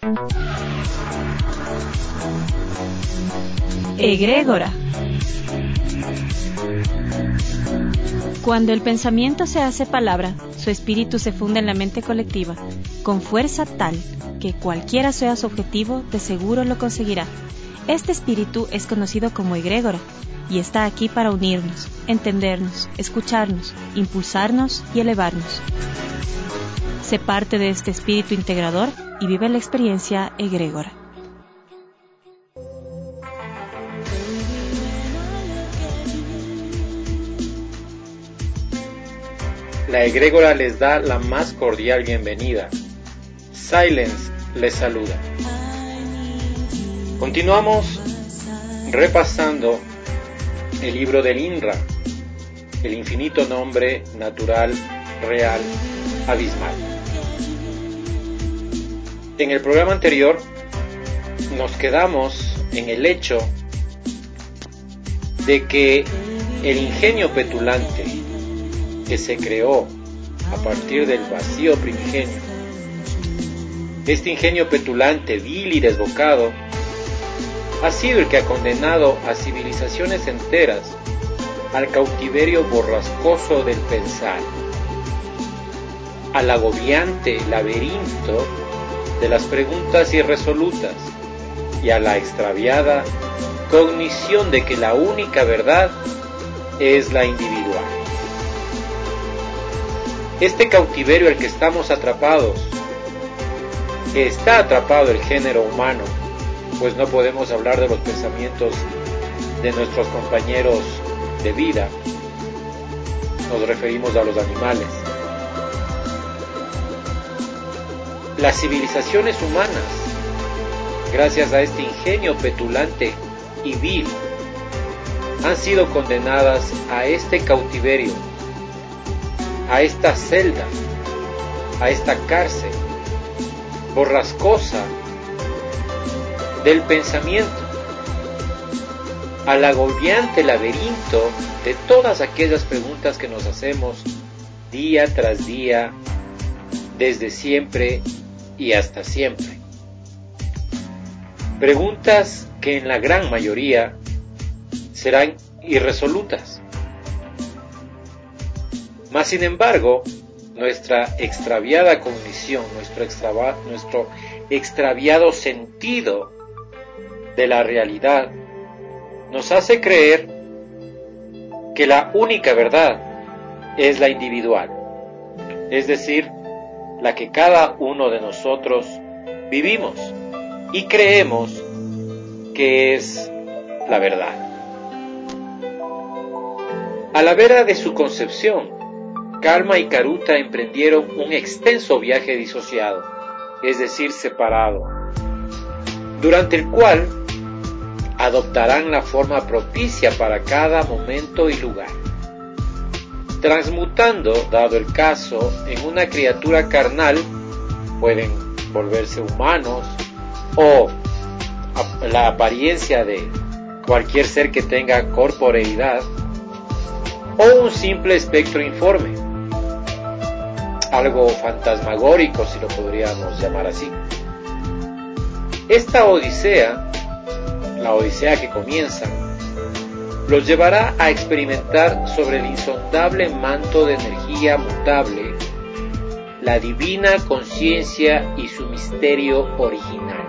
Egrégora. Cuando el pensamiento se hace palabra, su espíritu se funde en la mente colectiva, con fuerza tal que cualquiera sea su objetivo, de seguro lo conseguirá. Este espíritu es conocido como egrégora y está aquí para unirnos, entendernos, escucharnos, impulsarnos y elevarnos. Sé parte de este espíritu integrador y vive la experiencia egrégora. La egrégora les da la más cordial bienvenida. Silence les saluda. Continuamos repasando el libro del INRA, el infinito nombre natural, real, abismal. En el programa anterior nos quedamos en el hecho de que el ingenio petulante que se creó a partir del vacío primigenio, este ingenio petulante, vil y desbocado, ha sido el que ha condenado a civilizaciones enteras al cautiverio borrascoso del pensar, al agobiante laberinto de las preguntas irresolutas y a la extraviada cognición de que la única verdad es la individual. Este cautiverio al que estamos atrapados, que está atrapado el género humano, pues no podemos hablar de los pensamientos de nuestros compañeros de vida, nos referimos a los animales. Las civilizaciones humanas, gracias a este ingenio petulante y vil, han sido condenadas a este cautiverio, a esta celda, a esta cárcel borrascosa del pensamiento, al agobiante laberinto de todas aquellas preguntas que nos hacemos día tras día, desde siempre y hasta siempre. Preguntas que en la gran mayoría serán irresolutas. Mas sin embargo, nuestra extraviada cognición, nuestro extraviado sentido de la realidad, nos hace creer que la única verdad es la individual, es decir, la que cada uno de nosotros vivimos y creemos que es la verdad. A la vera de su concepción, Kalma y Karuta emprendieron un extenso viaje disociado, es decir, separado, durante el cual adoptarán la forma propicia para cada momento y lugar, transmutando, dado el caso, en una criatura carnal, pueden volverse humanos o la apariencia de cualquier ser que tenga corporeidad, o un simple espectro informe, algo fantasmagórico si lo podríamos llamar así. Esta odisea, la odisea que comienza, los llevará a experimentar sobre el insondable manto de energía mutable, la divina conciencia y su misterio original.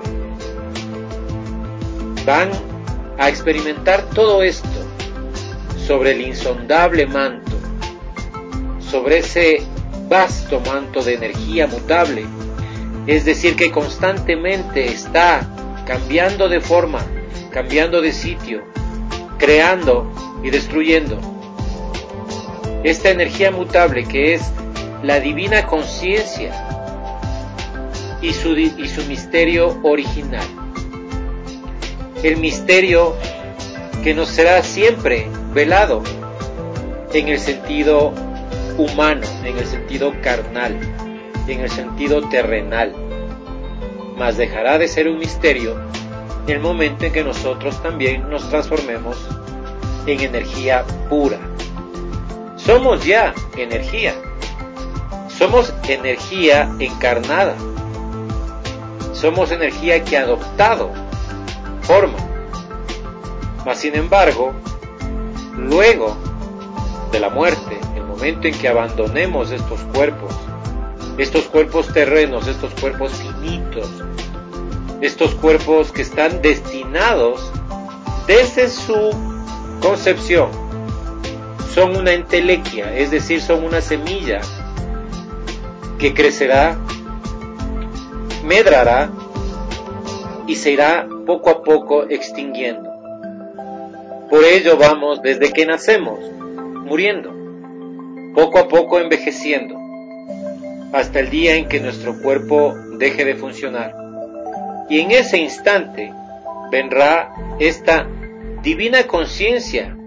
Van a experimentar todo esto sobre el insondable manto, sobre ese vasto manto de energía mutable, es decir, que constantemente está cambiando de forma, cambiando de sitio, creando y destruyendo. Esta energía mutable que es la divina conciencia y su misterio original. El misterio que nos será siempre velado en el sentido humano, en el sentido carnal, en el sentido terrenal, mas dejará de ser un misterio en el momento en que nosotros también nos transformemos en energía pura. Somos ya energía, somos energía encarnada, somos energía que ha adoptado forma. Mas sin embargo, luego de la muerte, el momento en que abandonemos estos cuerpos terrenos, estos cuerpos finitos, estos cuerpos que están destinados desde su concepción, son una entelequia, es decir, son una semilla que crecerá, medrará y se irá poco a poco extinguiendo. Por ello vamos desde que nacemos, muriendo, poco a poco envejeciendo, hasta el día en que nuestro cuerpo deje de funcionar. Y en ese instante vendrá esta divina conciencia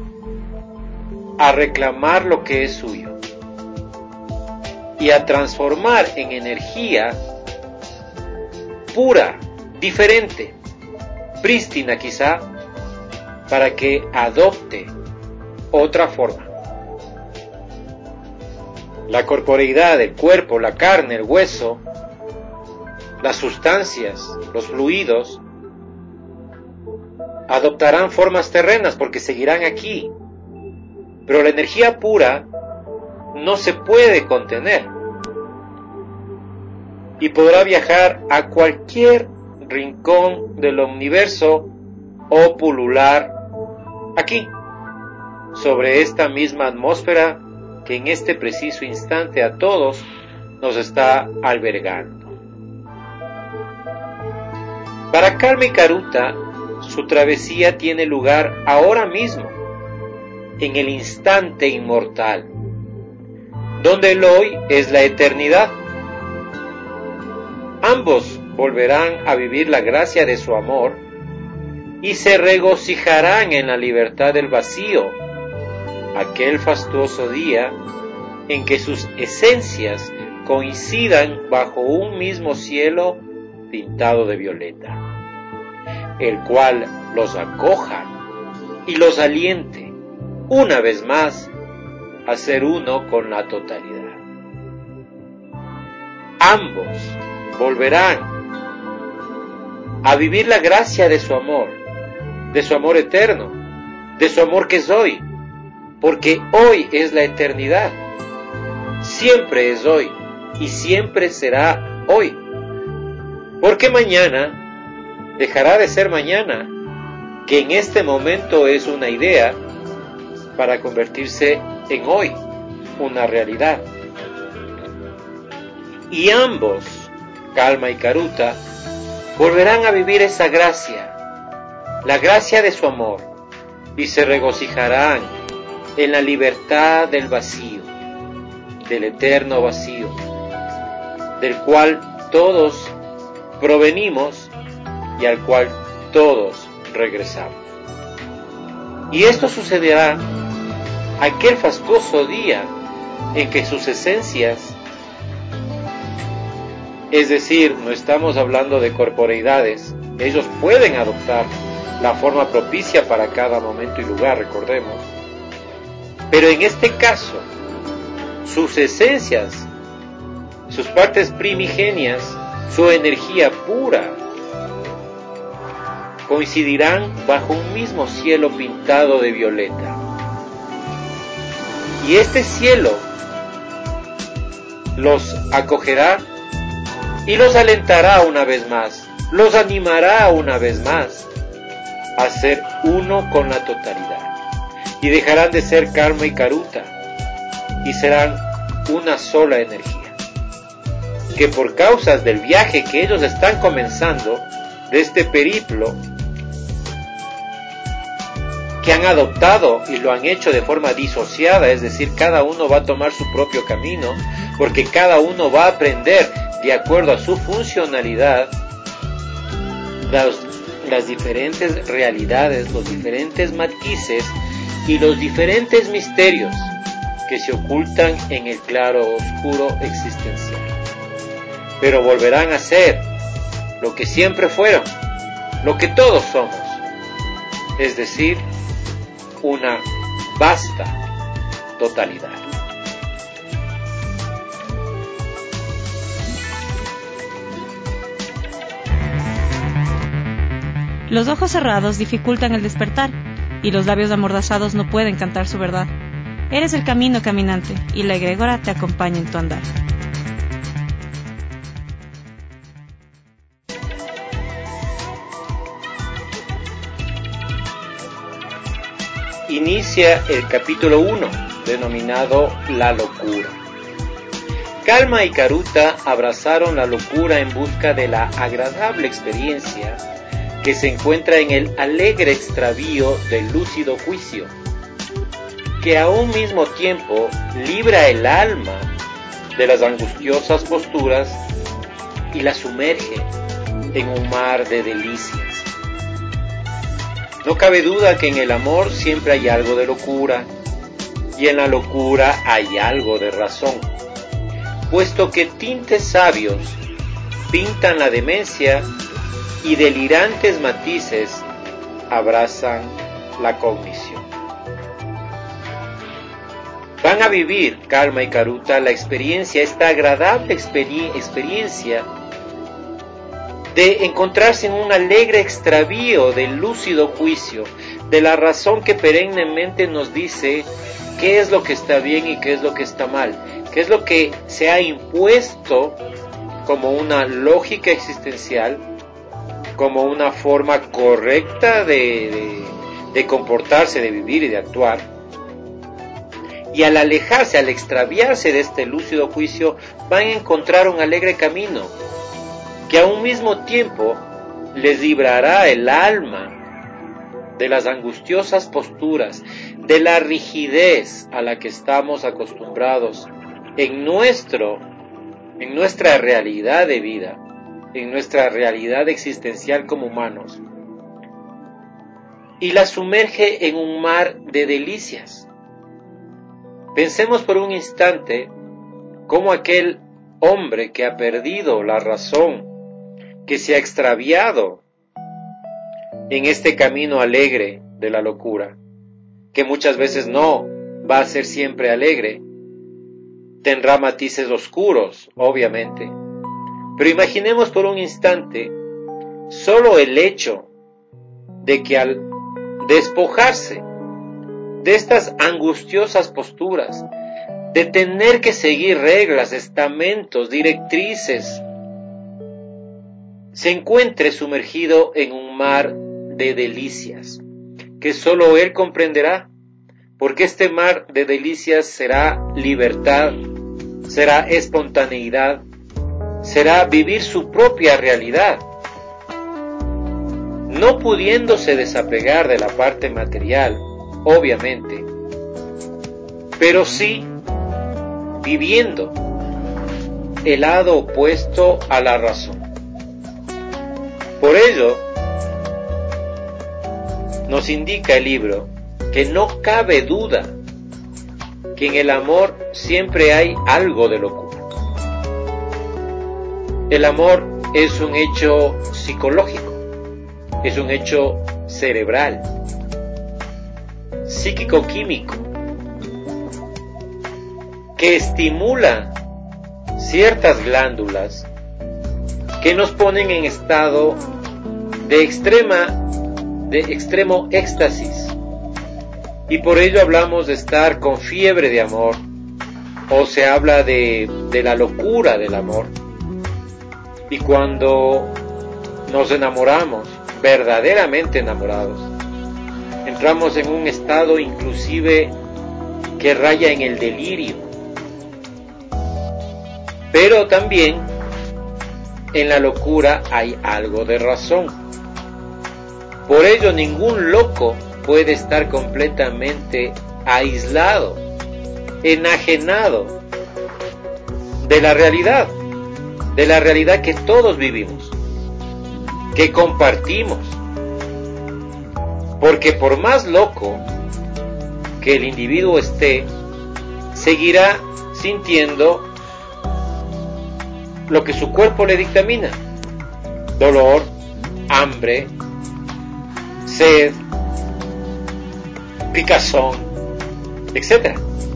a reclamar lo que es suyo y a transformar en energía pura, diferente, prístina quizá, para que adopte otra forma. La corporeidad del cuerpo, la carne, el hueso, las sustancias, los fluidos, adoptarán formas terrenas porque seguirán aquí. Pero la energía pura no se puede contener y podrá viajar a cualquier rincón del universo o pulular aquí, sobre esta misma atmósfera que en este preciso instante a todos nos está albergando. Para Karma y Karuta, su travesía tiene lugar ahora mismo, en el instante inmortal, donde el hoy es la eternidad. Ambos volverán a vivir la gracia de su amor y se regocijarán en la libertad del vacío, aquel fastuoso día en que sus esencias coincidan bajo un mismo cielo pintado de violeta, el cual los acoja y los aliente una vez más a ser uno con la totalidad. Ambos volverán a vivir la gracia de su amor eterno, de su amor que es hoy, porque hoy es la eternidad, siempre es hoy y siempre será hoy, porque mañana dejará de ser mañana, que en este momento es una idea, para convertirse en hoy, una realidad. Y ambos, Karma y Karuta, volverán a vivir esa gracia, la gracia de su amor, y se regocijarán en la libertad del vacío, del eterno vacío, del cual todos provenimos y al cual todos regresamos. Y esto sucederá aquel fastuoso día en que sus esencias, es decir, no estamos hablando de corporeidades, ellos pueden adoptar la forma propicia para cada momento y lugar, recordemos, pero en este caso, sus esencias, sus partes primigenias, su energía pura, coincidirán bajo un mismo cielo pintado de violeta. Y este cielo los acogerá y los alentará una vez más, los animará una vez más a ser uno con la totalidad. Y dejarán de ser Karma y Karuta y serán una sola energía, que por causas del viaje que ellos están comenzando, de este periplo, que han adoptado y lo han hecho de forma disociada, es decir, cada uno va a tomar su propio camino, porque cada uno va a aprender de acuerdo a su funcionalidad las diferentes realidades, los diferentes matices y los diferentes misterios que se ocultan en el claro oscuro existencial. Pero volverán a ser lo que siempre fueron, lo que todos somos, es decir, una vasta totalidad. Los ojos cerrados dificultan el despertar, y los labios amordazados no pueden cantar su verdad. Eres el camino caminante, y la egrégora te acompaña en tu andar. Inicia el capítulo 1, denominado La locura. Kalma y Karuta abrazaron la locura en busca de la agradable experiencia que se encuentra en el alegre extravío del lúcido juicio, que a un mismo tiempo libra el alma de las angustiosas posturas y la sumerge en un mar de delicias. No cabe duda que en el amor siempre hay algo de locura, y en la locura hay algo de razón, puesto que tintes sabios pintan la demencia y delirantes matices abrazan la cognición. Van a vivir Kalma y Karuta la experiencia, esta agradable experiencia de encontrarse en un alegre extravío del lúcido juicio, de la razón que perennemente nos dice qué es lo que está bien y qué es lo que está mal, qué es lo que se ha impuesto como una lógica existencial, como una forma correcta de comportarse, de vivir y de actuar. Y al alejarse, al extraviarse de este lúcido juicio, van a encontrar un alegre camino, que a un mismo tiempo les librará el alma de las angustiosas posturas, de la rigidez a la que estamos acostumbrados en nuestra realidad de vida, en nuestra realidad existencial como humanos, y la sumerge en un mar de delicias. Pensemos por un instante cómo aquel hombre que ha perdido la razón, que se ha extraviado en este camino alegre de la locura, que muchas veces no va a ser siempre alegre, tendrá matices oscuros, obviamente, pero imaginemos por un instante solo el hecho de que al despojarse de estas angustiosas posturas, de tener que seguir reglas, estamentos, directrices, se encuentre sumergido en un mar de delicias, que solo él comprenderá, porque este mar de delicias será libertad, será espontaneidad, será vivir su propia realidad, no pudiéndose desapegar de la parte material, obviamente, pero sí viviendo el lado opuesto a la razón. Por ello, nos indica el libro que no cabe duda que en el amor siempre hay algo de locura. El amor es un hecho psicológico, es un hecho cerebral, psíquico-químico, que estimula ciertas glándulas que nos ponen en estado de extremo éxtasis, y por ello hablamos de estar con fiebre de amor, o se habla de la locura del amor. Y cuando nos enamoramos, verdaderamente enamorados, entramos en un estado inclusive que raya en el delirio, pero también en la locura hay algo de razón. Por ello ningún loco puede estar completamente aislado, enajenado de la realidad que todos vivimos, que compartimos. Porque por más loco que el individuo esté, seguirá sintiendo lo que su cuerpo le dictamina: dolor, hambre, sed, picazón, etc.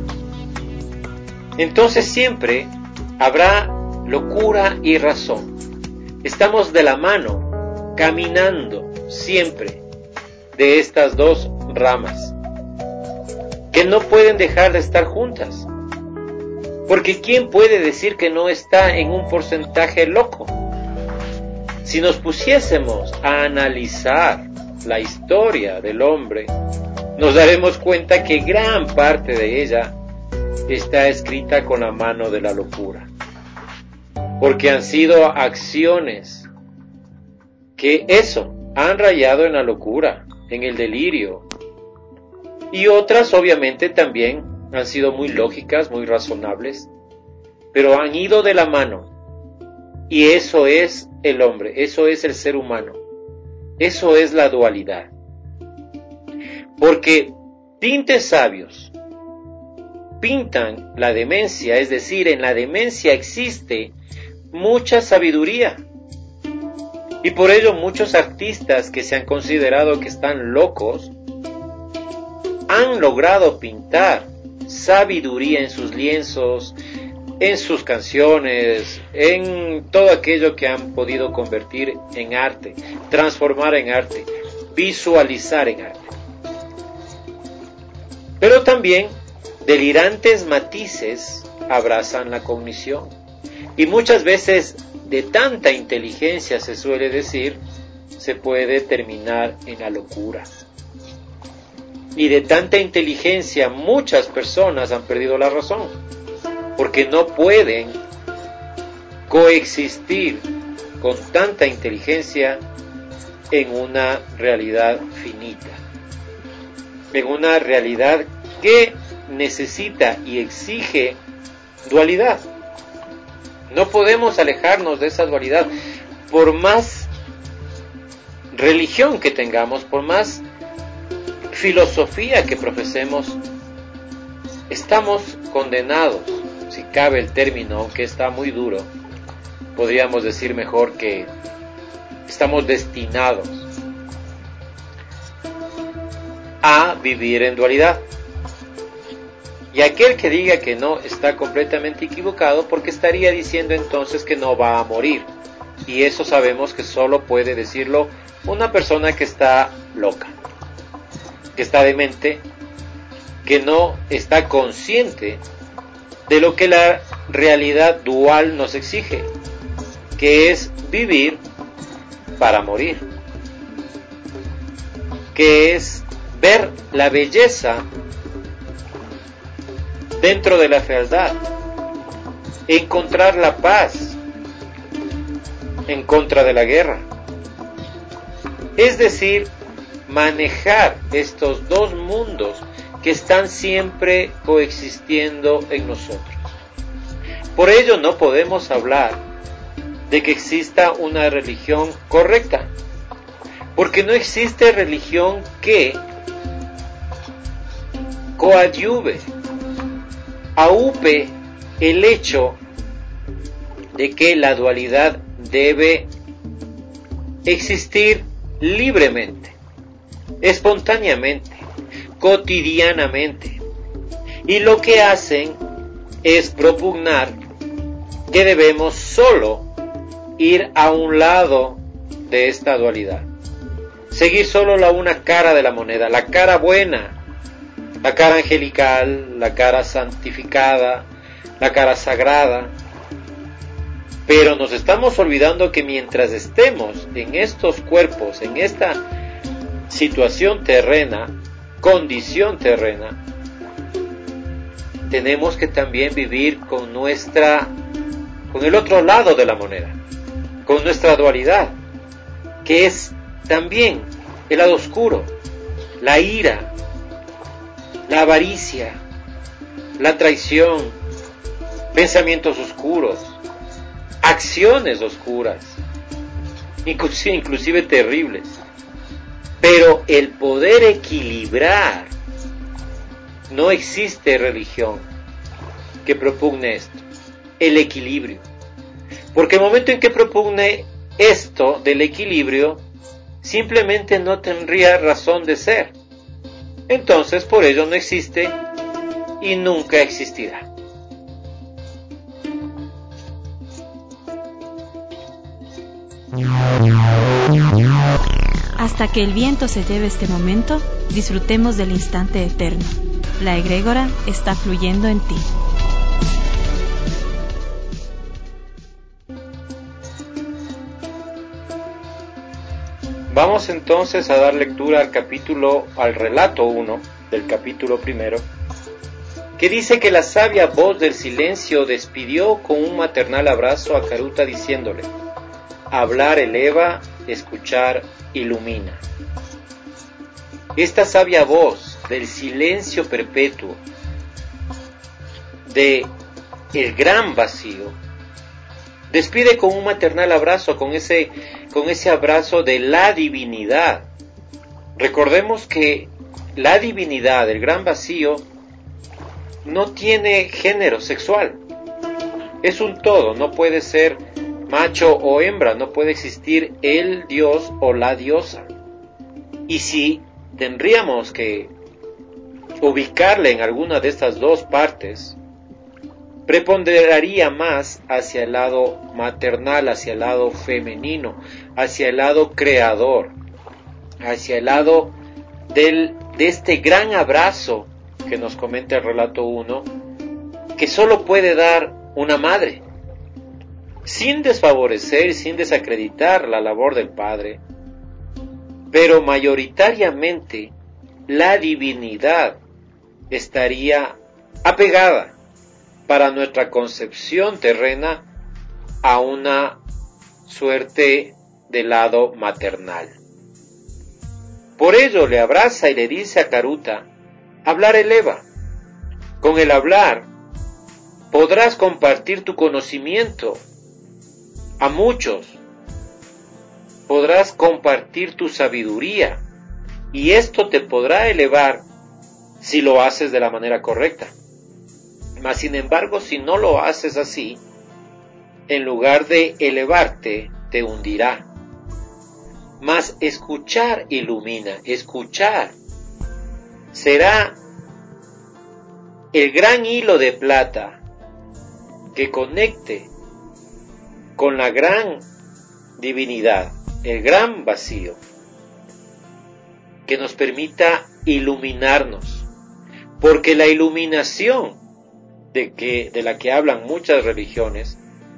Entonces siempre habrá locura y razón. Estamos de la mano caminando siempre de estas dos ramas, que no pueden dejar de estar juntas. Porque ¿quién puede decir que no está en un porcentaje loco? Si nos pusiésemos a analizar la historia del hombre, nos daremos cuenta que gran parte de ella está escrita con la mano de la locura. Porque han sido acciones que han rayado en la locura, en el delirio. Y otras obviamente también han sido muy lógicas, muy razonables, pero han ido de la mano. Y eso es el hombre, eso es el ser humano, eso es la dualidad. Porque tintes sabios pintan la demencia, es decir, en la demencia existe mucha sabiduría. Y por ello muchos artistas que se han considerado que están locos han logrado pintar sabiduría en sus lienzos, en sus canciones, en todo aquello que han podido convertir en arte, transformar en arte, visualizar en arte. Pero también delirantes matices abrazan la cognición. Y muchas veces de tanta inteligencia, se suele decir, se puede terminar en la locura. Y de tanta inteligencia muchas personas han perdido la razón, porque no pueden coexistir con tanta inteligencia en una realidad finita, en una realidad que necesita y exige dualidad. No podemos alejarnos de esa dualidad, por más religión que tengamos, por más filosofía que profesemos, estamos condenados, si cabe el término, aunque está muy duro, podríamos decir mejor que estamos destinados a vivir en dualidad. Y aquel que diga que no está completamente equivocado, porque estaría diciendo entonces que no va a morir. Y eso sabemos que solo puede decirlo una persona que está loca, que está demente, que no está consciente de lo que la realidad dual nos exige, que es vivir para morir, que es ver la belleza dentro de la fealdad, encontrar la paz en contra de la guerra. Es decir, manejar estos dos mundos que están siempre coexistiendo en nosotros. Por ello no podemos hablar de que exista una religión correcta, porque no existe religión que coadyuve, aupe el hecho de que la dualidad debe existir libremente, espontáneamente, cotidianamente. Y lo que hacen es propugnar que debemos solo ir a un lado de esta dualidad, seguir solo una cara de la moneda, la cara buena, la cara angelical, la cara santificada, la cara sagrada. Pero nos estamos olvidando que mientras estemos en estos cuerpos, en esta situación terrena, condición terrena, tenemos que también vivir con el otro lado de la moneda, con nuestra dualidad, que es también el lado oscuro, la ira, la avaricia, la traición, pensamientos oscuros, acciones oscuras, inclusive terribles. Pero el poder equilibrar, no existe religión que propugne esto, el equilibrio. Porque el momento en que propugne esto del equilibrio, simplemente no tendría razón de ser. Entonces, por ello no existe y nunca existirá. Hasta que el viento se lleve este momento, disfrutemos del instante eterno. La egrégora está fluyendo en ti. Vamos entonces a dar lectura al relato 1 del capítulo 1, que dice que la sabia voz del silencio despidió con un maternal abrazo a Karuta diciéndole: hablar eleva, escuchar ilumina. Esta sabia voz del silencio perpetuo, de el gran vacío, despide con un maternal abrazo, con ese abrazo de la divinidad. Recordemos que la divinidad, el gran vacío, no tiene género sexual. Es un todo, no puede ser macho o hembra, no puede existir el dios o la diosa. Y si tendríamos que ubicarle en alguna de estas dos partes, preponderaría más hacia el lado maternal, hacia el lado femenino, hacia el lado creador, hacia el lado de este gran abrazo que nos comenta el relato 1, que solo puede dar una madre, sin desfavorecer, sin desacreditar la labor del padre, pero mayoritariamente la divinidad estaría apegada para nuestra concepción terrena a una suerte de lado maternal. Por ello le abraza y le dice a Karuta: hablar eleva. Con el hablar podrás compartir tu conocimiento a muchos, podrás compartir tu sabiduría, y esto te podrá elevar si lo haces de la manera correcta. Mas sin embargo, si no lo haces así, en lugar de elevarte, te hundirá. Mas escuchar ilumina, escuchar será el gran hilo de plata que conecte con la gran divinidad, el gran vacío, que nos permita iluminarnos, porque la iluminación de la que hablan muchas religiones,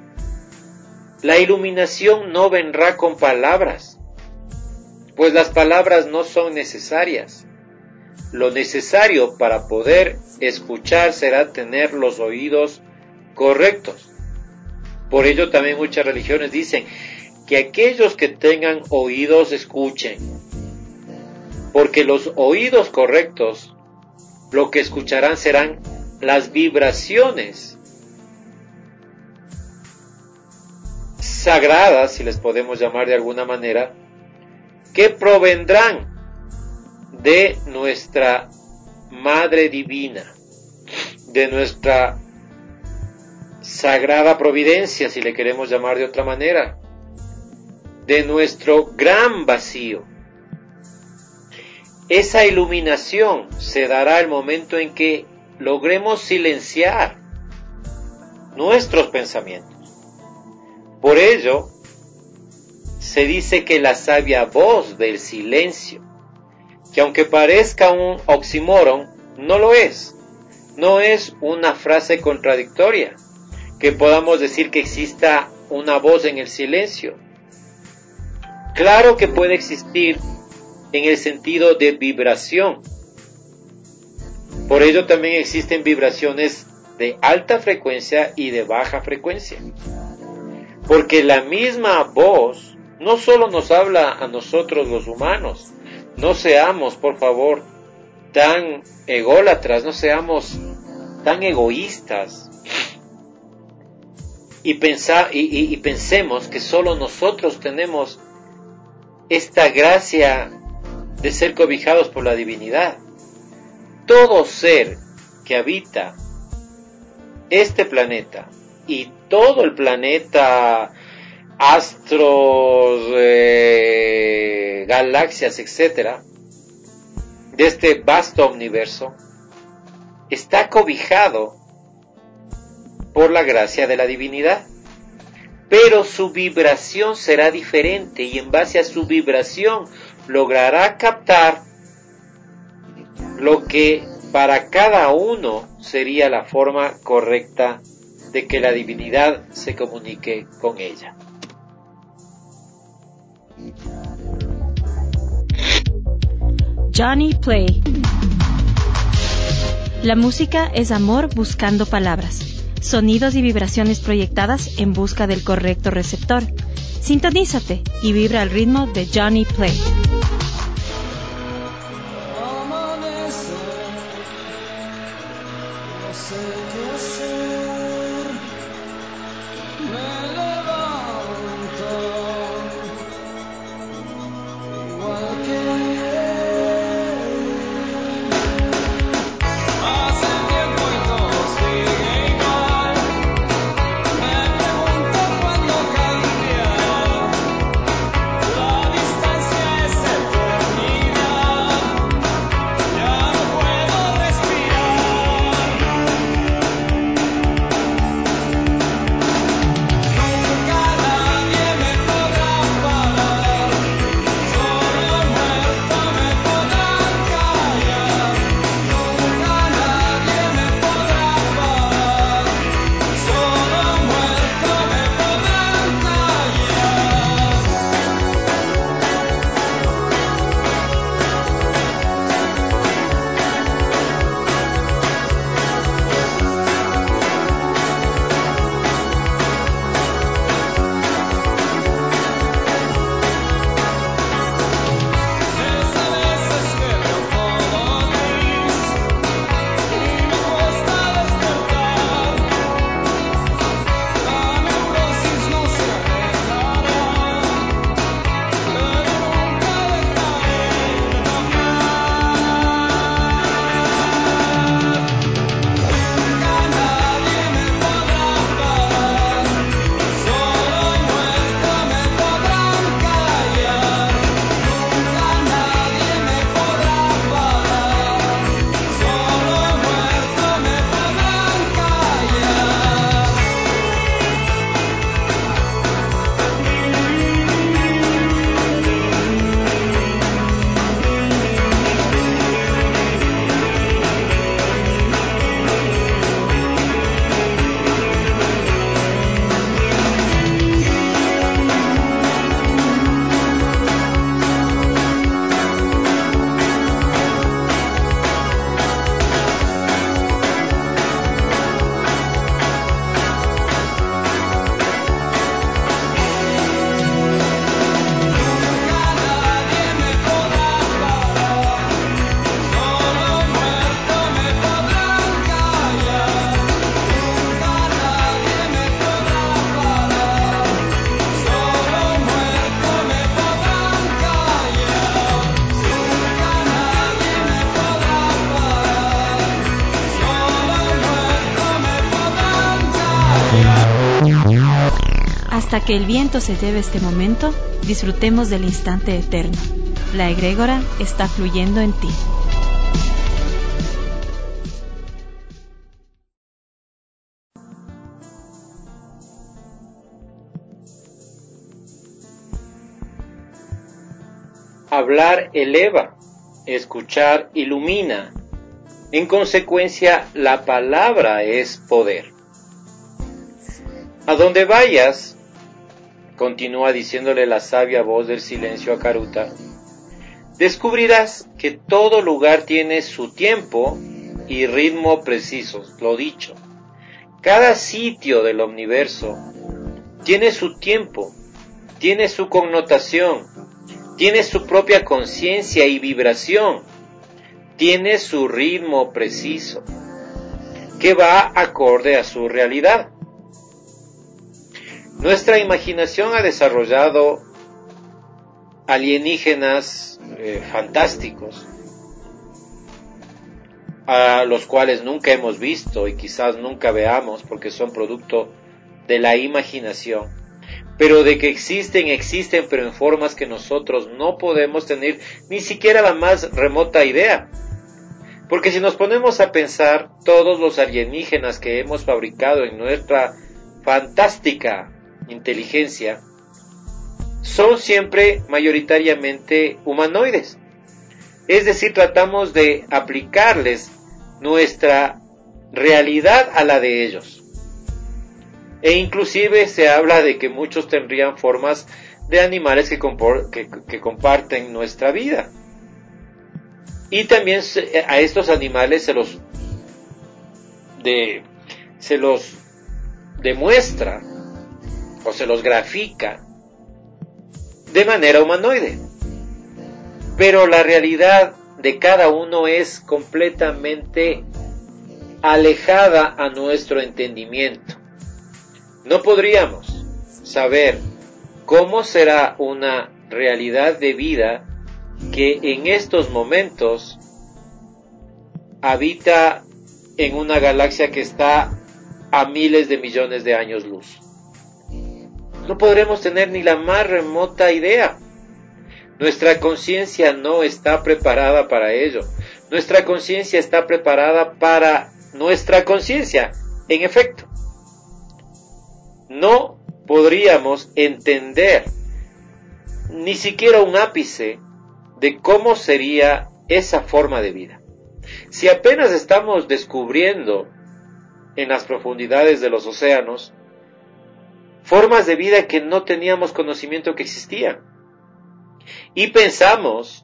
la iluminación no vendrá con palabras, pues las palabras no son necesarias. Lo necesario para poder escuchar será tener los oídos correctos. Por ello también muchas religiones dicen que aquellos que tengan oídos escuchen, porque los oídos correctos lo que escucharán serán las vibraciones sagradas, si les podemos llamar de alguna manera, que provendrán de nuestra Madre Divina, de nuestra Sagrada Providencia, si le queremos llamar de otra manera, de nuestro gran vacío. Esa iluminación se dará el momento en que logremos silenciar nuestros pensamientos. Por ello, se dice que la sabia voz del silencio, que aunque parezca un oxímoron, no lo es. No es una frase contradictoria, que podamos decir que exista una voz en el silencio. Claro que puede existir en el sentido de vibración. Por ello también existen vibraciones de alta frecuencia y de baja frecuencia. Porque la misma voz no solo nos habla a nosotros los humanos. No seamos, por favor, tan ególatras, no seamos tan egoístas y pensemos que solo nosotros tenemos esta gracia de ser cobijados por la divinidad. Todo ser que habita este planeta y todo el planeta, astros, galaxias, etcétera, de este vasto universo, está cobijado por la gracia de la divinidad. pero su vibración será diferente y en base a su vibración logrará captar lo que para cada uno sería la forma correcta de que la divinidad se comunique con ella. Johnny Play. La música es amor buscando palabras, sonidos y vibraciones proyectadas en busca del correcto receptor. Sintonízate y vibra al ritmo de Johnny Play. Hasta que el viento se lleve este momento, disfrutemos del instante eterno. La egrégora está fluyendo en ti. Hablar eleva, escuchar ilumina. En consecuencia, la palabra es poder. A donde vayas, continúa diciéndole la sabia voz del silencio a Karuta, descubrirás que todo lugar tiene su tiempo y ritmo precisos, lo dicho. Cada sitio del universo tiene su tiempo, tiene su connotación, tiene su propia conciencia y vibración, tiene su ritmo preciso, que va acorde a su realidad. Nuestra imaginación ha desarrollado alienígenas fantásticos, a los cuales nunca hemos visto y quizás nunca veamos porque son producto de la imaginación, pero de que existen, pero en formas que nosotros no podemos tener ni siquiera la más remota idea. Porque si nos ponemos a pensar, todos los alienígenas que hemos fabricado en nuestra fantástica inteligencia, son siempre mayoritariamente humanoides. Es decir, tratamos de aplicarles nuestra realidad a la de ellos. E inclusive se habla de que muchos tendrían formas de animales que comparten nuestra vida. Y también a estos animales se los demuestra o se los grafica de manera humanoide. Pero la realidad de cada uno es completamente alejada a nuestro entendimiento. No podríamos saber cómo será una realidad de vida que en estos momentos habita en una galaxia que está a miles de millones de años luz. No podremos tener ni la más remota idea. Nuestra conciencia no está preparada para ello. Nuestra conciencia está preparada para nuestra conciencia, en efecto. No podríamos entender ni siquiera un ápice de cómo sería esa forma de vida. Si apenas estamos descubriendo en las profundidades de los océanos formas de vida que no teníamos conocimiento que existían, y pensamos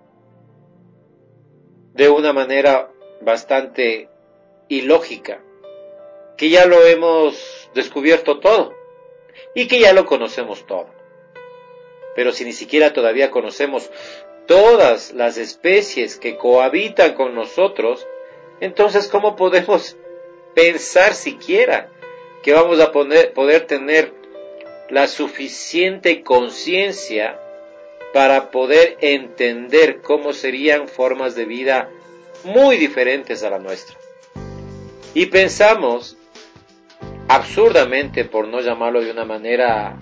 de una manera bastante ilógica que ya lo hemos descubierto todo y que ya lo conocemos todo. Pero si ni siquiera todavía conocemos todas las especies que cohabitan con nosotros, entonces ¿cómo podemos pensar siquiera que vamos a poder tener la suficiente conciencia para poder entender cómo serían formas de vida muy diferentes a la nuestra? Y pensamos, absurdamente, por no llamarlo de una manera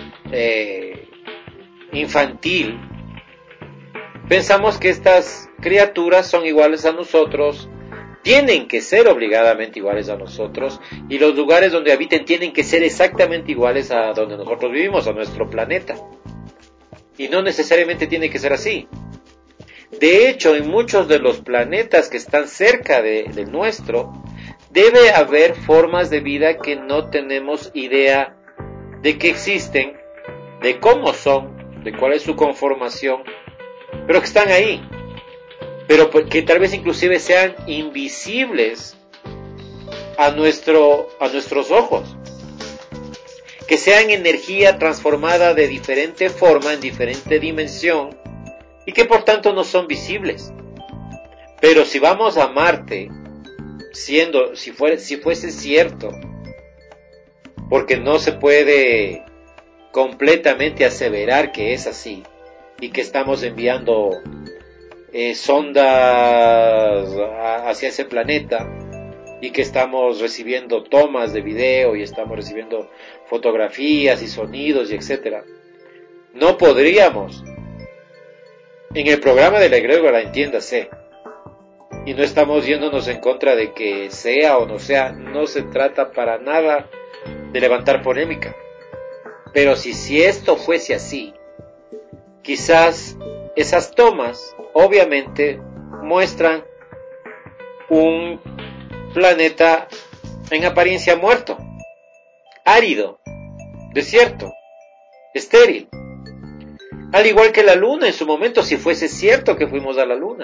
infantil, pensamos que estas criaturas son iguales a nosotros, tienen que ser obligadamente iguales a nosotros, y los lugares donde habiten tienen que ser exactamente iguales a donde nosotros vivimos, a nuestro planeta. Y no necesariamente tiene que ser así. De hecho, en muchos de los planetas que están cerca del nuestro, debe haber formas de vida que no tenemos idea de que existen, de cómo son, de cuál es su conformación, pero que están ahí, pero que tal vez inclusive sean invisibles a nuestros ojos, que sean energía transformada de diferente forma, en diferente dimensión, y que por tanto no son visibles. Pero si vamos a Marte, si fuese cierto, porque no se puede completamente aseverar que es así, y que estamos enviando sondas hacia ese planeta, y que estamos recibiendo tomas de video, y estamos recibiendo fotografías y sonidos y etcétera. No podríamos, en el programa de la egrégora, entiéndase, y no estamos yéndonos en contra de que sea o no sea, no se trata para nada de levantar polémica, pero si esto fuese así, quizás esas tomas obviamente muestran un planeta en apariencia muerto, árido, desierto, estéril, al igual que la luna en su momento, si fuese cierto que fuimos a la luna.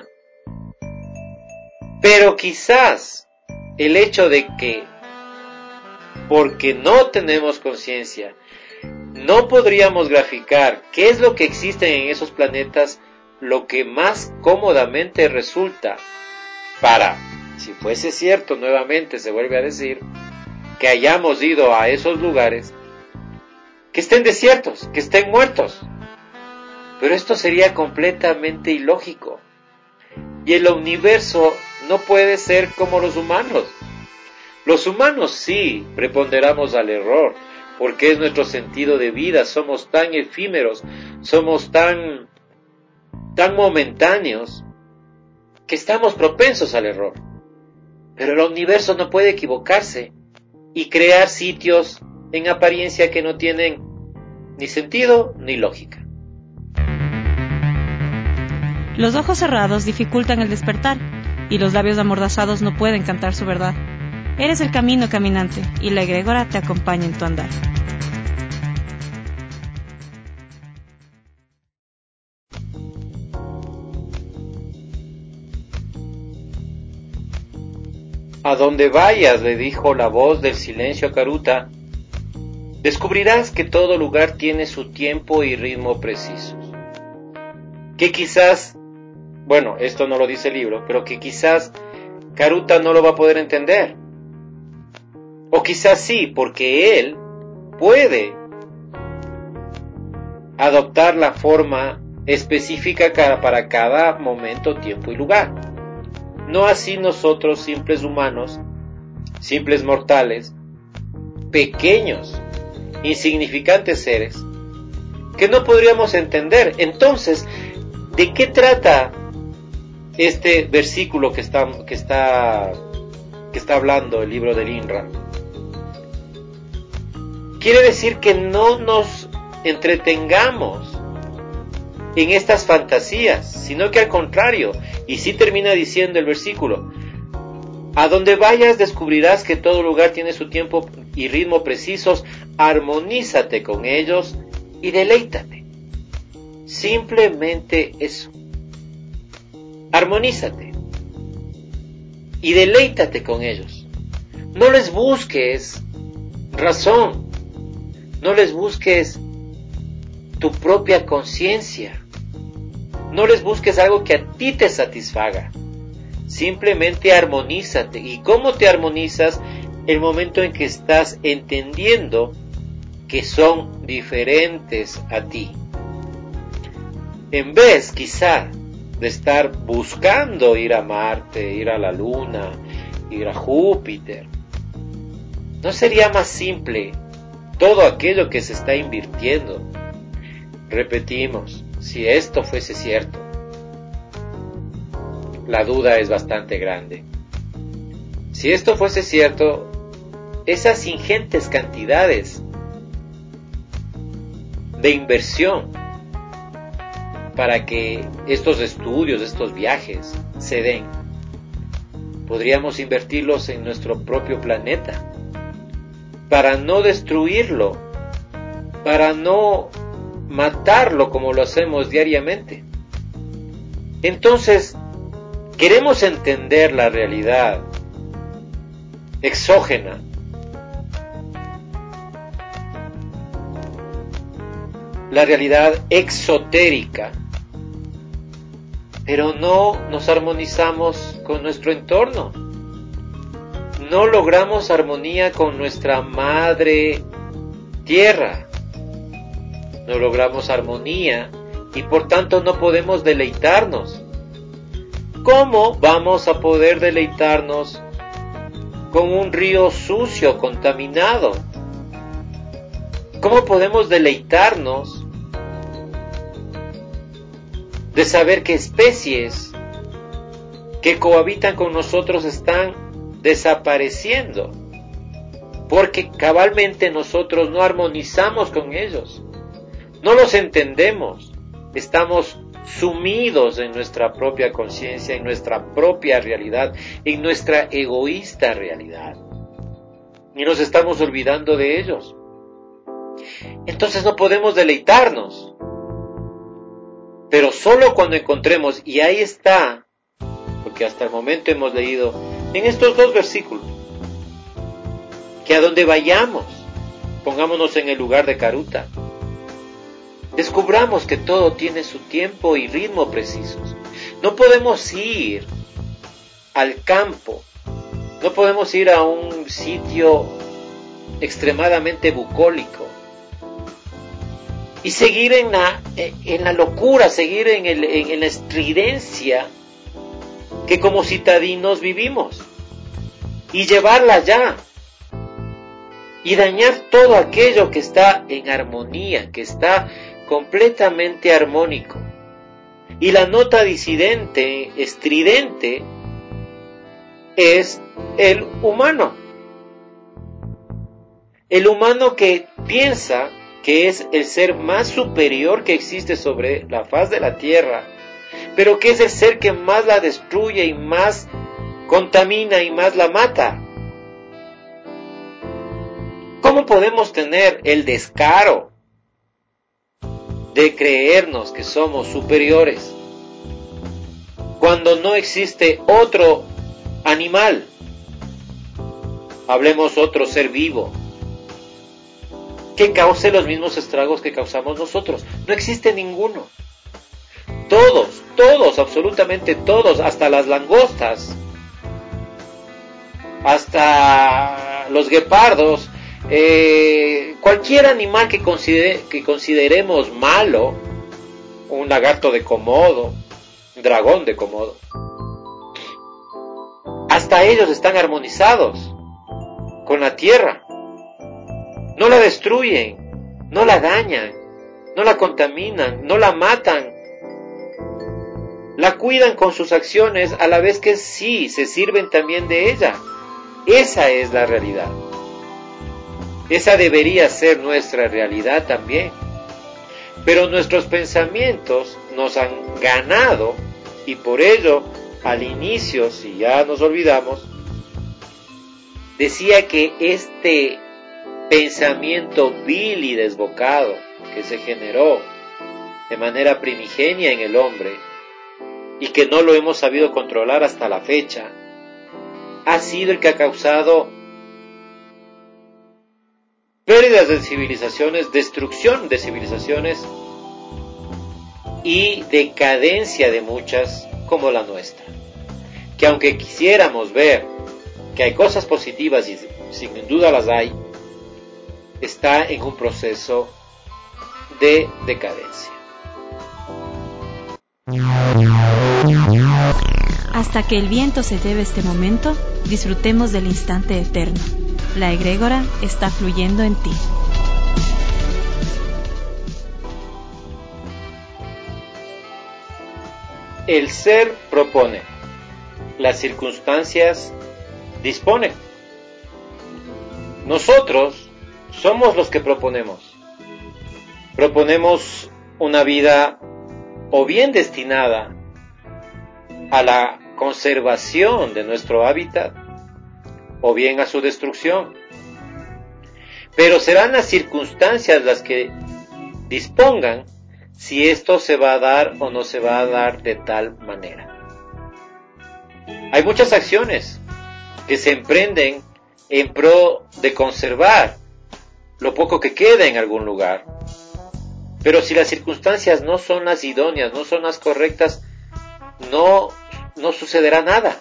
Pero quizás el hecho de que, porque no tenemos conciencia, no podríamos graficar qué es lo que existe en esos planetas, lo que más cómodamente resulta para, si fuese cierto, nuevamente se vuelve a decir, que hayamos ido a esos lugares, que estén desiertos, que estén muertos. Pero esto sería completamente ilógico. Y el universo no puede ser como los humanos. Los humanos sí preponderamos al error, porque es nuestro sentido de vida, somos tan efímeros, somos tan momentáneos, que estamos propensos al error. Pero el universo no puede equivocarse y crear sitios en apariencia que no tienen ni sentido ni lógica. Los ojos cerrados dificultan el despertar, y los labios amordazados no pueden cantar su verdad. Eres el camino caminante, y la egrégora te acompaña en tu andar. A donde vayas, le dijo la voz del silencio a Karuta, descubrirás que todo lugar tiene su tiempo y ritmo precisos. Que quizás, bueno, esto no lo dice el libro, pero que quizás Karuta no lo va a poder entender. O quizás sí, porque él puede adoptar la forma específica para cada momento, tiempo y lugar. No así nosotros, simples humanos, simples mortales, pequeños, insignificantes seres, que no podríamos entender. Entonces, ¿de qué trata este versículo que está hablando el libro del Inra? Quiere decir que no nos entretengamos en estas fantasías, sino que al contrario, y sí termina diciendo el versículo, a donde vayas descubrirás que todo lugar tiene su tiempo y ritmo precisos, armonízate con ellos y deleítate. Simplemente eso. Armonízate y deleítate con ellos. No les busques razón, no les busques tu propia conciencia, no les busques algo que a ti te satisfaga. Simplemente armonízate. ¿Y cómo te armonizas? El momento en que estás entendiendo que son diferentes a ti. En vez, quizá, de estar buscando ir a Marte, ir a la Luna, ir a Júpiter, ¿no sería más simple todo aquello que se está invirtiendo? Repetimos, si esto fuese cierto, la duda es bastante grande. Si esto fuese cierto, esas ingentes cantidades de inversión para que estos estudios, estos viajes se den, podríamos invertirlos en nuestro propio planeta, para no destruirlo, para no matarlo como lo hacemos diariamente. Entonces, queremos entender la realidad exógena, la realidad exotérica, pero no nos armonizamos con nuestro entorno. No logramos armonía con nuestra madre tierra. No logramos armonía y por tanto no podemos deleitarnos. ¿Cómo vamos a poder deleitarnos con un río sucio, contaminado? ¿Cómo podemos deleitarnos de saber que especies que cohabitan con nosotros están desapareciendo? Porque cabalmente nosotros no armonizamos con ellos, no los entendemos, estamos sumidos en nuestra propia conciencia, en nuestra propia realidad, en nuestra egoísta realidad, y nos estamos olvidando de ellos. Entonces no podemos deleitarnos, pero solo cuando encontremos, y ahí está lo que hasta el momento hemos leído en estos dos versículos, que a donde vayamos, pongámonos en el lugar de Karuta, descubramos que todo tiene su tiempo y ritmo precisos. No podemos ir al campo, no podemos ir a un sitio extremadamente bucólico y seguir en la locura, seguir en la estridencia que como citadinos vivimos, y llevarla allá y dañar todo aquello que está en armonía, que está completamente armónico. Y la nota disidente, estridente, es el humano. El humano que piensa que es el ser más superior que existe sobre la faz de la tierra, pero que es el ser que más la destruye y más contamina y más la mata. ¿Cómo podemos tener el descaro de creernos que somos superiores cuando no existe otro animal? Hablemos otro ser vivo que cause los mismos estragos que causamos nosotros. No existe ninguno. Todos, absolutamente todos, hasta las langostas, hasta los guepardos, cualquier animal que consideremos malo, un lagarto de Komodo, un dragón de Komodo, hasta ellos están armonizados con la tierra. No la destruyen, no la dañan, no la contaminan, no la matan. La cuidan con sus acciones a la vez que sí se sirven también de ella. Esa es la realidad. Esa debería ser nuestra realidad también. Pero nuestros pensamientos nos han ganado y por ello al inicio, si ya nos olvidamos, decía que este pensamiento vil y desbocado que se generó de manera primigenia en el hombre y que no lo hemos sabido controlar hasta la fecha, ha sido el que ha causado pérdidas de civilizaciones, destrucción de civilizaciones y decadencia de muchas como la nuestra. Que aunque quisiéramos ver que hay cosas positivas y sin duda las hay, está en un proceso de decadencia. Hasta que el viento se lleve este momento, disfrutemos del instante eterno. La egrégora está fluyendo en ti. El ser propone, las circunstancias disponen. Nosotros somos los que proponemos. Proponemos una vida o bien destinada a la conservación de nuestro hábitat o bien a su destrucción. Pero serán las circunstancias las que dispongan si esto se va a dar o no se va a dar de tal manera. Hay muchas acciones que se emprenden en pro de conservar lo poco que queda en algún lugar. Pero si las circunstancias no son las idóneas, no son las correctas, no sucederá nada.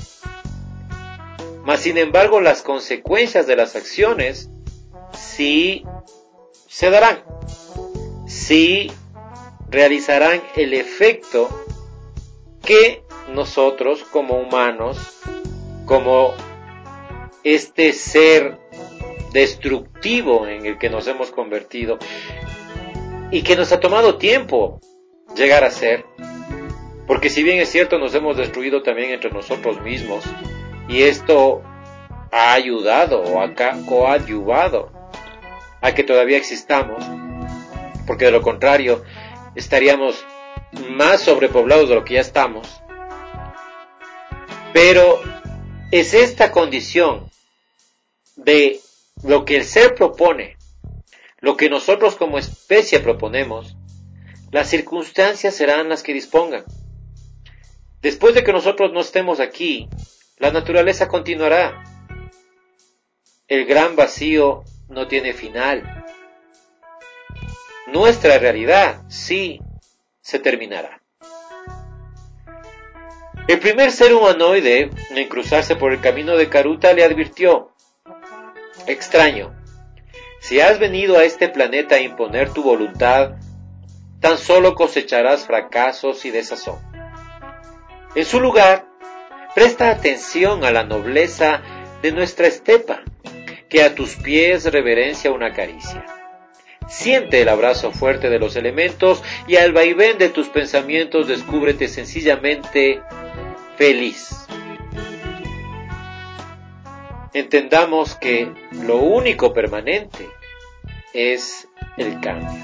Mas sin embargo, las consecuencias de las acciones sí se darán, sí realizarán el efecto que nosotros como humanos, como este ser destructivo en el que nos hemos convertido y que nos ha tomado tiempo llegar a ser, porque si bien es cierto nos hemos destruido también entre nosotros mismos y esto ha ayudado o ha coadyuvado a que todavía existamos, porque de lo contrario estaríamos más sobrepoblados de lo que ya estamos. Pero es esta condición de lo que el ser propone, lo que nosotros como especie proponemos, las circunstancias serán las que dispongan. Después de que nosotros no estemos aquí, la naturaleza continuará. El gran vacío no tiene final. Nuestra realidad sí se terminará. El primer ser humanoide en cruzarse por el camino de Karuta le advirtió: extraño, si has venido a este planeta a imponer tu voluntad, tan solo cosecharás fracasos y desazón. En su lugar, presta atención a la nobleza de nuestra estepa, que a tus pies reverencia una caricia. Siente el abrazo fuerte de los elementos y al vaivén de tus pensamientos descúbrete sencillamente feliz. entendamos que lo único permanente es el cambio.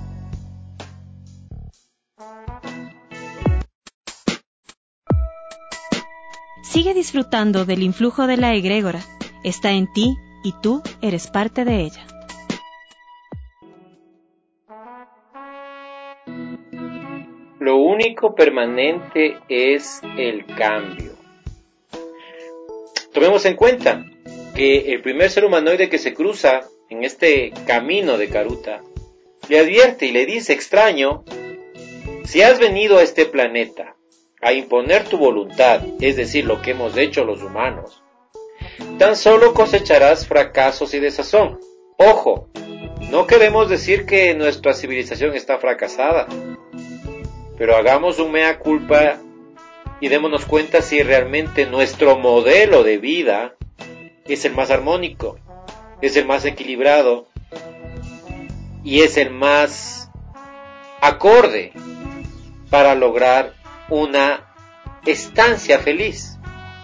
Sigue disfrutando del influjo de la egrégora. Está en ti y tú eres parte de ella. Lo único permanente es el cambio. Tomemos en cuenta que el primer ser humanoide que se cruza en este camino de Karuta le advierte y le dice: extraño, si has venido a este planeta a imponer tu voluntad, es decir, lo que hemos hecho los humanos, tan solo cosecharás fracasos y desazón. Ojo, no queremos decir que nuestra civilización está fracasada, pero hagamos un mea culpa y démonos cuenta si realmente nuestro modelo de vida es el más armónico, es el más equilibrado y es el más acorde para lograr una estancia feliz.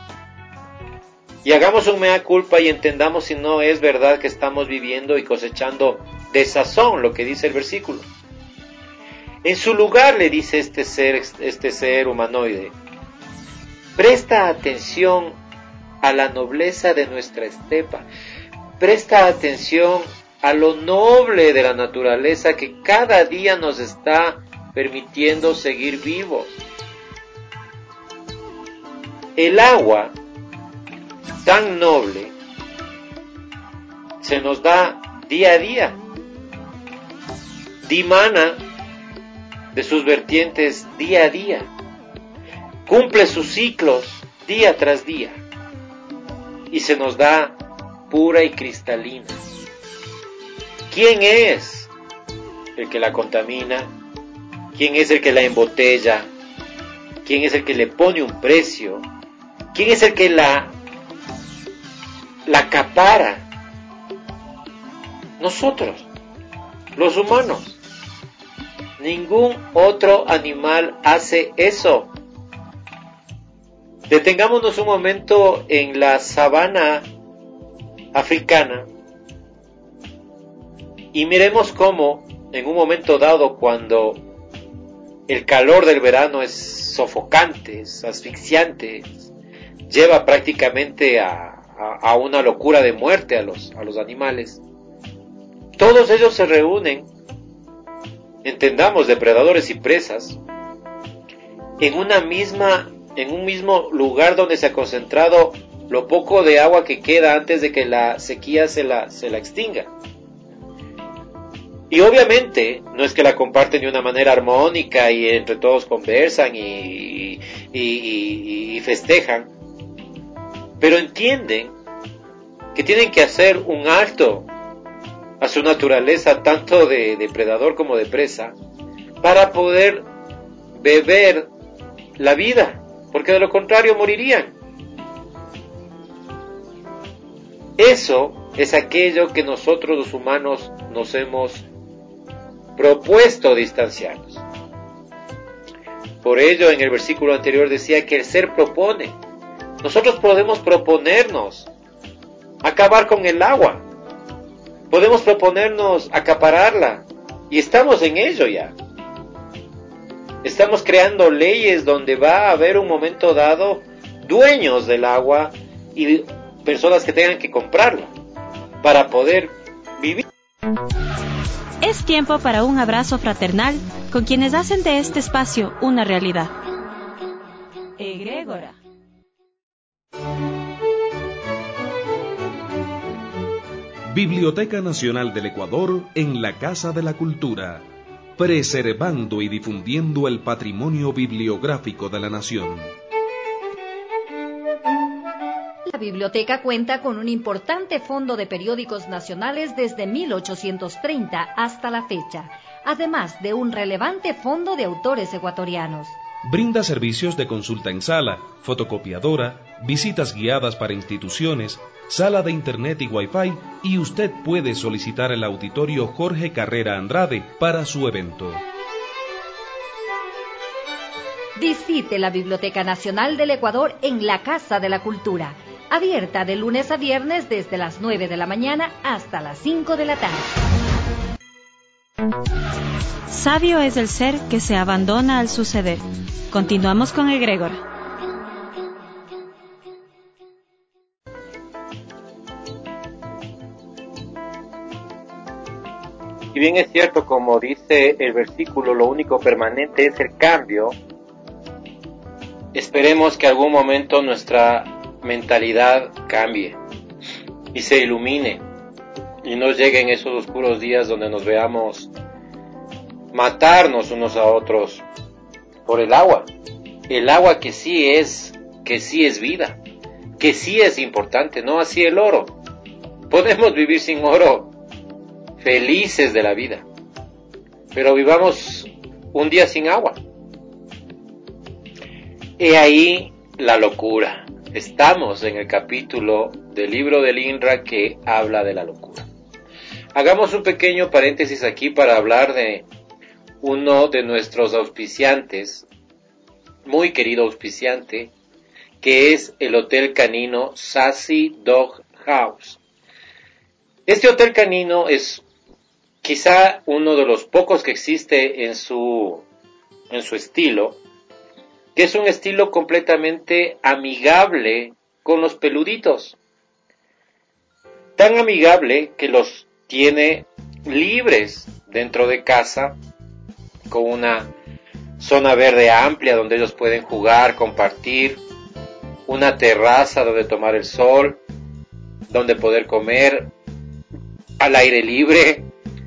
Y hagamos un mea culpa y entendamos si no es verdad que estamos viviendo y cosechando desazón, lo que dice el versículo. En su lugar, le dice este ser humanoide: presta atención a la nobleza de nuestra estepa, presta atención a lo noble de la naturaleza que cada día nos está permitiendo seguir vivos. El agua, tan noble, se nos da día a día. Dimana de sus vertientes día a día. Cumple sus ciclos día tras día. Y se nos da pura y cristalina. ¿Quién es el que la contamina? ¿Quién es el que la embotella? ¿Quién es el que le pone un precio? ¿Quién es el que la acapara? Nosotros, los humanos. Ningún otro animal hace eso. Detengámonos un momento en la sabana africana y miremos cómo, en un momento dado, cuando el calor del verano es sofocante, es asfixiante, lleva prácticamente a una locura de muerte a los animales, todos ellos se reúnen, entendamos, depredadores y presas, en un mismo lugar donde se ha concentrado lo poco de agua que queda antes de que la sequía se la extinga. Y obviamente no es que la comparten de una manera armónica y entre todos conversan y festejan, pero entienden que tienen que hacer un alto a su naturaleza, tanto de depredador como de presa, para poder beber la vida, porque de lo contrario morirían. Eso es aquello que nosotros los humanos nos hemos propuesto distanciarnos. Por ello, en el versículo anterior decía que el ser propone. Nosotros podemos proponernos acabar con el agua, podemos proponernos acapararla, y estamos en ello ya. Estamos creando leyes donde va a haber un momento dado dueños del agua y personas que tengan que comprarla para poder vivir. Es tiempo para un abrazo fraternal con quienes hacen de este espacio una realidad. Egrégora. Biblioteca Nacional del Ecuador en la Casa de la Cultura, preservando y difundiendo el patrimonio bibliográfico de la nación. La biblioteca cuenta con un importante fondo de periódicos nacionales desde 1830 hasta la fecha, además de un relevante fondo de autores ecuatorianos. Brinda servicios de consulta en sala, fotocopiadora, visitas guiadas para instituciones, sala de internet y wifi, y usted puede solicitar el auditorio Jorge Carrera Andrade para su evento. Visite la Biblioteca Nacional del Ecuador en la Casa de la Cultura. abierta de lunes a viernes desde las 9 de la mañana hasta las 5 de la tarde. Sabio es el ser que se abandona al suceder. Continuamos con egregor. Y bien es cierto, como dice el versículo, lo único permanente es el cambio. Esperemos que algún momento nuestra mentalidad cambie y se ilumine y no lleguen esos oscuros días donde nos veamos matarnos unos a otros por el agua que sí es vida, que sí es importante, no así el oro. Podemos vivir sin oro, felices de la vida, pero vivamos un día sin agua. He ahí la locura. Estamos en el capítulo del libro del INRA que habla de la locura. Hagamos un pequeño paréntesis aquí para hablar de uno de nuestros auspiciantes, muy querido auspiciante, que es el Hotel Canino Sassy Dog House. Este hotel canino es quizá uno de los pocos que existe en su estilo, que es un estilo completamente amigable con los peluditos. Tan amigable que los tiene libres dentro de casa, con una zona verde amplia donde ellos pueden jugar, compartir, una terraza donde tomar el sol, donde poder comer al aire libre.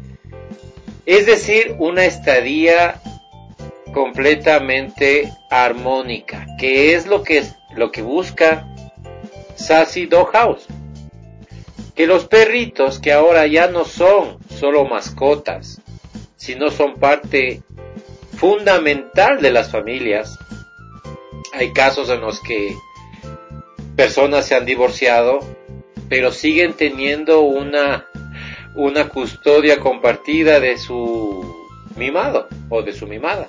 Es decir, una estadía completamente armónica, que es lo que busca Sassy Dog House. Que los perritos, que ahora ya no son solo mascotas, sino son parte fundamental de las familias. Hay casos en los que personas se han divorciado, pero siguen teniendo una custodia compartida de su mimado o de su mimada.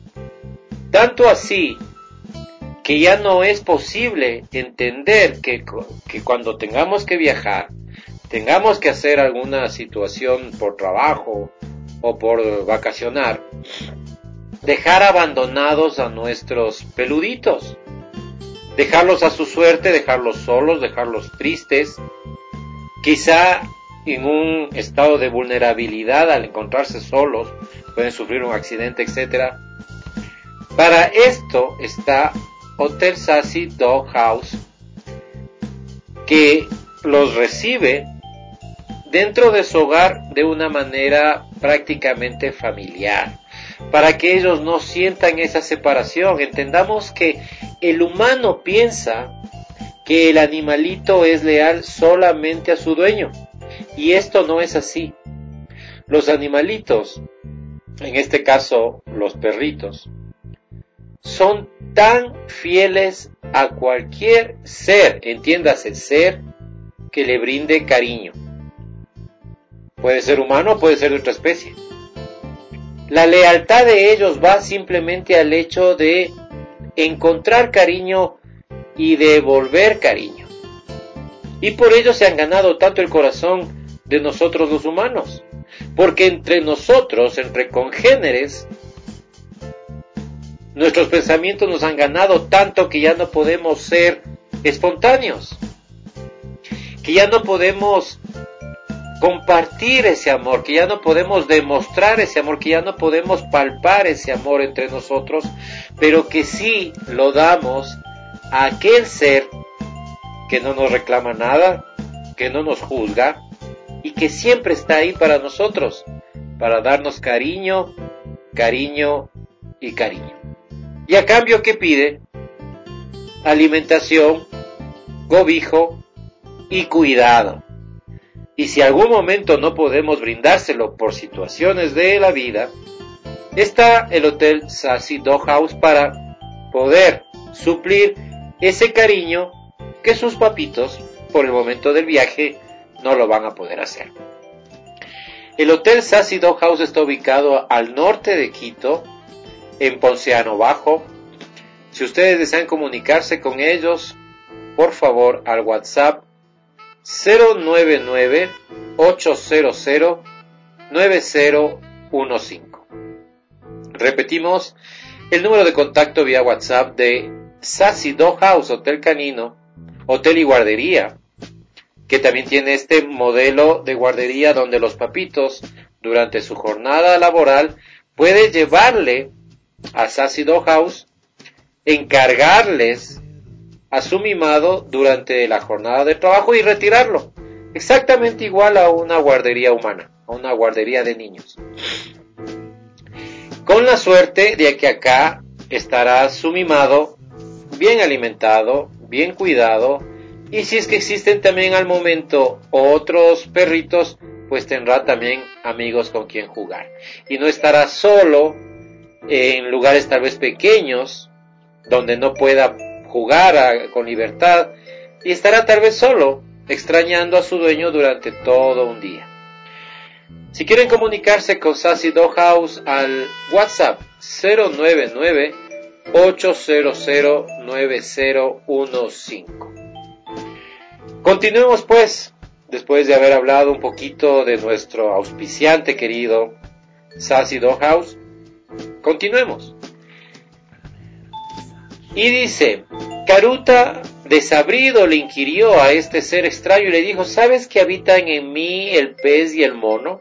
Tanto así que ya no es posible entender que cuando tengamos que viajar, tengamos que hacer alguna situación por trabajo o por vacacionar, dejar abandonados a nuestros peluditos, dejarlos a su suerte, dejarlos solos, dejarlos tristes, quizá en un estado de vulnerabilidad al encontrarse solos, pueden sufrir un accidente, etc. Para esto está Hotel Sassy Dog House, que los recibe dentro de su hogar de una manera prácticamente familiar, para que ellos no sientan esa separación. Entendamos que el humano piensa que el animalito es leal solamente a su dueño, y esto no es así. Los animalitos, en este caso los perritos, son tan fieles a cualquier ser, entiéndase, ser que le brinde cariño. Puede ser humano, puede ser de otra especie. La lealtad de ellos va simplemente al hecho de encontrar cariño y devolver cariño. Y por ello se han ganado tanto el corazón de nosotros los humanos, porque entre nosotros, entre congéneres, nuestros pensamientos nos han ganado tanto que ya no podemos ser espontáneos, que ya no podemos compartir ese amor, que ya no podemos demostrar ese amor, que ya no podemos palpar ese amor entre nosotros, pero que sí lo damos a aquel ser que no nos reclama nada, que no nos juzga y que siempre está ahí para nosotros, para darnos cariño, cariño y cariño. Y a cambio, ¿qué pide? Alimentación, cobijo y cuidado. Y si algún momento no podemos brindárselo por situaciones de la vida, está el Hotel Sassy Dog House para poder suplir ese cariño que sus papitos, por el momento del viaje, no lo van a poder hacer. El Hotel Sassy Dog House está ubicado al norte de Quito, en Ponciano Bajo. Si ustedes desean comunicarse con ellos, por favor al WhatsApp 099-800-9015. Repetimos el número de contacto vía WhatsApp de Sassy Dog House, Hotel Canino, Hotel y Guardería, que también tiene este modelo de guardería donde los papitos durante su jornada laboral pueden llevarle a Sassy Dog House, encargarles a su mimado durante la jornada de trabajo y retirarlo, exactamente igual a una guardería humana, a una guardería de niños, con la suerte de que acá estará su mimado bien alimentado, bien cuidado, y si es que existen también al momento otros perritos, pues tendrá también amigos con quien jugar, y no estará solo en lugares tal vez pequeños donde no pueda jugar con libertad, y estará tal vez solo extrañando a su dueño durante todo un día. Si quieren comunicarse con Sassy Dog House al WhatsApp 099-800-9015. Continuemos pues, después de haber hablado un poquito de nuestro auspiciante querido Sassy Dog House. Continuemos. Y dice, Karuta, desabrido, le inquirió a este ser extraño y le dijo, ¿sabes que habitan en mí el pez y el mono?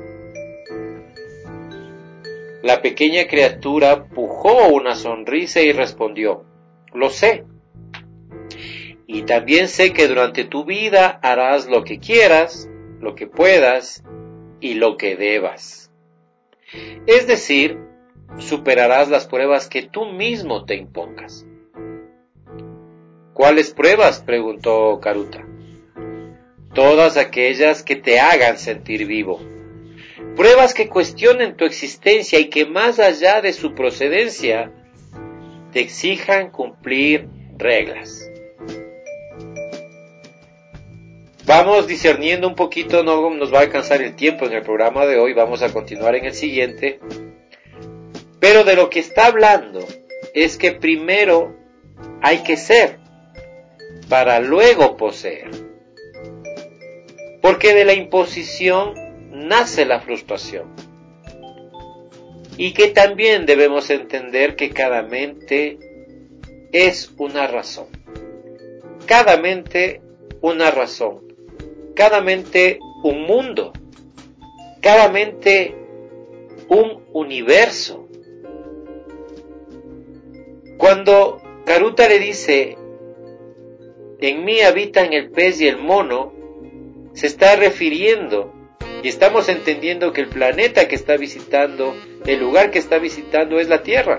La pequeña criatura pujó una sonrisa y respondió, lo sé. Y también sé que durante tu vida harás lo que quieras, lo que puedas y lo que debas. Es decir, superarás las pruebas que tú mismo te impongas. ¿Cuáles pruebas?, preguntó Karuta. Todas aquellas que te hagan sentir vivo. Pruebas que cuestionen tu existencia y que más allá de su procedencia, te exijan cumplir reglas. Vamos discerniendo un poquito, no nos va a alcanzar el tiempo en el programa de hoy, vamos a continuar en el siguiente. Pero de lo que está hablando es que primero hay que ser, para luego poseer. Porque de la imposición nace la frustración. Y que también debemos entender que cada mente es una razón. Cada mente una razón. Cada mente un mundo. Cada mente un universo. Cuando Karuta le dice, en mí habitan el pez y el mono, se está refiriendo y estamos entendiendo que el planeta que está visitando, el lugar que está visitando es la Tierra.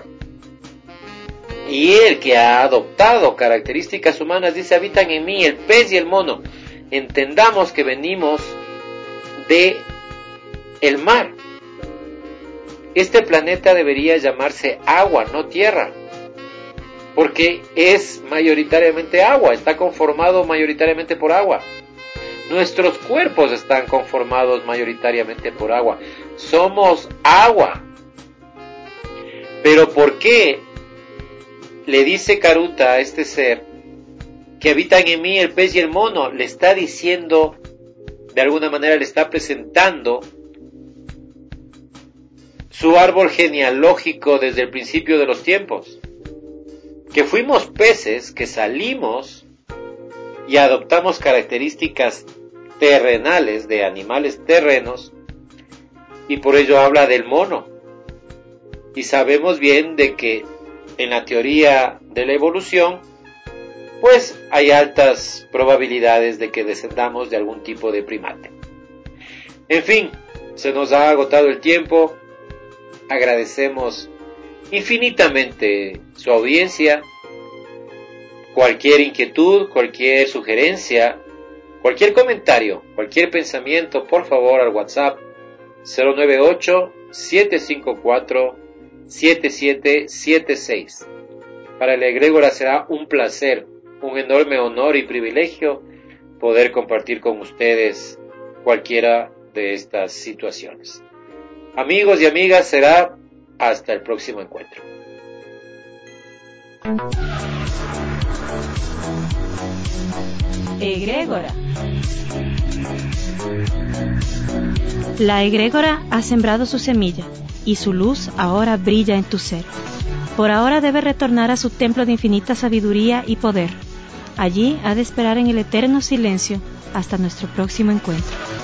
Y el que ha adoptado características humanas dice, habitan en mí el pez y el mono. Entendamos que venimos de el mar. Este planeta debería llamarse agua, no tierra, porque es mayoritariamente agua, está conformado mayoritariamente por agua. Nuestros cuerpos están conformados mayoritariamente por agua. Somos agua. Pero ¿por qué le dice Karuta a este ser que habitan en mí el pez y el mono? Le está diciendo, de alguna manera le está presentando su árbol genealógico desde el principio de los tiempos. Que fuimos peces, que salimos y adoptamos características terrenales de animales terrenos, y por ello habla del mono. Y sabemos bien de que en la teoría de la evolución, pues hay altas probabilidades de que descendamos de algún tipo de primate. En fin, se nos ha agotado el tiempo. Agradecemos infinitamente su audiencia. Cualquier inquietud, cualquier sugerencia, cualquier comentario, cualquier pensamiento, por favor al WhatsApp 098-754-7776. Para el egregora será un placer, un enorme honor y privilegio poder compartir con ustedes cualquiera de estas situaciones. Amigos y amigas, será hasta el próximo encuentro. Egrégora. La egrégora ha sembrado su semilla y su luz ahora brilla en tu ser. Por ahora debe retornar a su templo de infinita sabiduría y poder. Allí ha de esperar en el eterno silencio hasta nuestro próximo encuentro.